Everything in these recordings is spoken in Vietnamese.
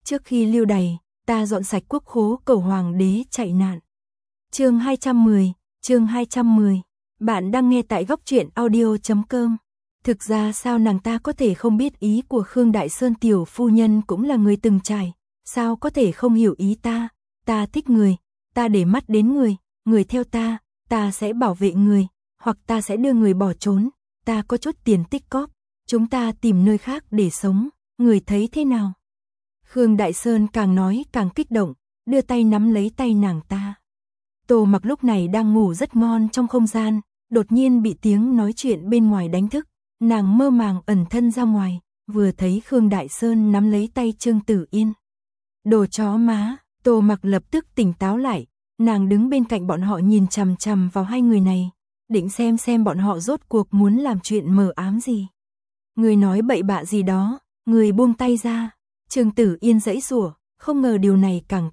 Trước khi lưu đày, ta dọn sạch quốc khố cầu hoàng đế chạy nạn. Chương 210. Bạn đang nghe tại góc truyện audio.com. Thực ra sao nàng ta có thể không biết ý của Khương Đại Sơn tiểu phu nhân cũng là người từng trải, sao có thể không hiểu ý ta thích người, ta để mắt đến người, người theo ta sẽ bảo vệ người, hoặc ta sẽ đưa người bỏ trốn, ta có chút tiền tích cóp, chúng ta tìm nơi khác để sống, người thấy thế nào? Khương Đại Sơn càng nói càng kích động, đưa tay nắm lấy tay nàng ta. Tô Mặc lúc này đang ngủ rất ngon trong không gian, đột nhiên bị tiếng nói chuyện bên ngoài đánh thức, nàng mơ màng ẩn thân ra ngoài, vừa thấy Khương Đại Sơn nắm lấy tay Trương Tử Yên. Đồ chó má, Tô Mặc lập tức tỉnh táo lại, nàng đứng bên cạnh bọn họ nhìn chằm chằm vào hai người này, định xem bọn họ rốt cuộc muốn làm chuyện mờ ám gì. Người nói bậy bạ gì đó, người buông tay ra. Trương Tử Yên giãy giụa, không ngờ điều này càng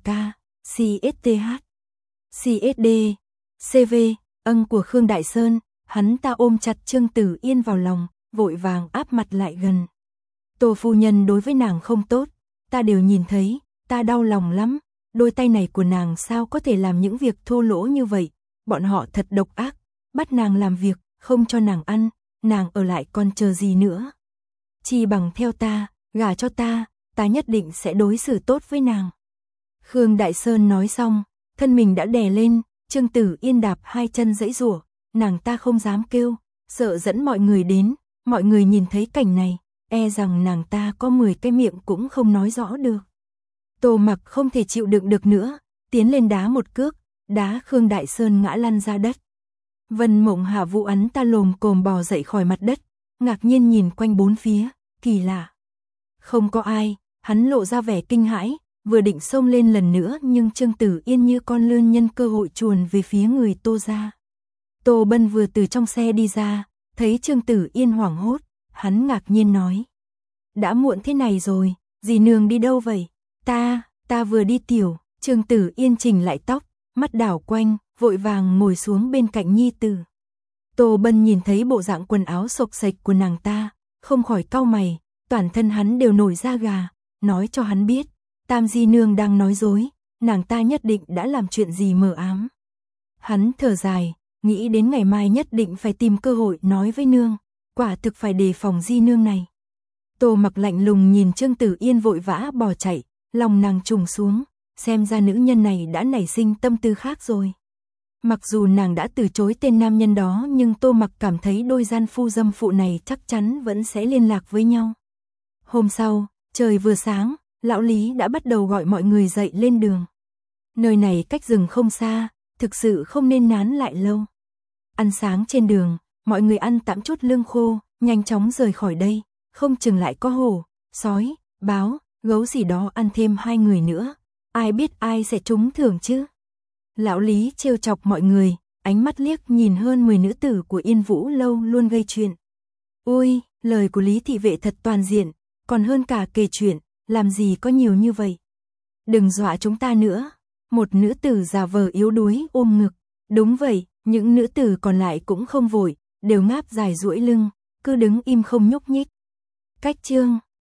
CSD, CV, ân của Khương Đại Sơn, hắn ta ôm chặt Trương Tử Yên vào lòng, vội vàng áp mặt lại gần. Tô phu nhân đối với nàng không tốt, ta đều nhìn thấy, ta đau lòng lắm, đôi tay này của nàng sao có thể làm những việc thô lỗ như vậy, bọn họ thật độc ác, bắt nàng làm việc, không cho nàng ăn, nàng ở lại còn chờ gì nữa. Chi bằng theo ta, gả cho ta nhất định sẽ đối xử tốt với nàng. Khương Đại Sơn nói xong, thân mình đã đè lên, Trương Tử Yên đạp hai chân giãy giụa, nàng ta không dám kêu, sợ dẫn mọi người đến, mọi người nhìn thấy cảnh này, e rằng nàng ta có 10 cái miệng cũng không nói rõ được. Tô Mặc không thể chịu đựng được nữa, tiến lên đá một cước, đá Khương Đại Sơn ngã lăn ra đất. Vân Mộng Hạ Vũ hắn ta lồm cồm bò dậy khỏi mặt đất, ngạc nhiên nhìn quanh bốn phía, kỳ lạ. Không có ai, hắn lộ ra vẻ kinh hãi, vừa định xông lên lần nữa nhưng Trương Tử Yên như con lươn nhân cơ hội chuồn về phía người Tô gia. Tô Bân vừa từ trong xe đi ra, thấy Trương Tử Yên hoảng hốt, hắn ngạc nhiên nói. Đã muộn thế này rồi, dì nương đi đâu vậy? Ta vừa đi tiểu. Trương Tử Yên chỉnh lại tóc, mắt đảo quanh, vội vàng ngồi xuống bên cạnh nhi tử. Tô Bân nhìn thấy bộ dạng quần áo xộc xệch của nàng ta, không khỏi cau mày, toàn thân hắn đều nổi da gà, nói cho hắn biết, Tam di nương đang nói dối, nàng ta nhất định đã làm chuyện gì mờ ám. Hắn thở dài, nghĩ đến ngày mai nhất định phải tìm cơ hội nói với nương, quả thực phải đề phòng di nương này. Tô Mặc lạnh lùng nhìn Trương Tử Yên vội vã bỏ chạy, lòng nàng trùng xuống, xem ra nữ nhân này đã nảy sinh tâm tư khác rồi. Mặc dù nàng đã từ chối tên nam nhân đó nhưng Tô Mặc cảm thấy đôi gian phu dâm phụ này chắc chắn vẫn sẽ liên lạc với nhau. Hôm sau, trời vừa sáng, lão Lý đã bắt đầu gọi mọi người dậy lên đường. Nơi này cách rừng không xa, thực sự không nên nán lại lâu. Ăn sáng trên đường, mọi người ăn tạm chút lương khô, nhanh chóng rời khỏi đây, không chừng lại có hổ, sói, báo, gấu gì đó ăn thêm 2 người nữa, ai biết ai sẽ trúng thưởng chứ. Lão Lý trêu chọc mọi người, ánh mắt liếc nhìn hơn 10 nữ tử của Yên Vũ lâu luôn gây chuyện. Ôi, lời của Lý thị vệ thật toàn diện, còn hơn cả kể chuyện, làm gì có nhiều như vậy. Đừng dọa chúng ta nữa. Một nữ tử giả vờ yếu đuối ôm ngực. Đúng vậy, những nữ tử còn lại cũng không vội, đều ngáp dài duỗi lưng, cứ đứng im không nhúc nhích. Cách chương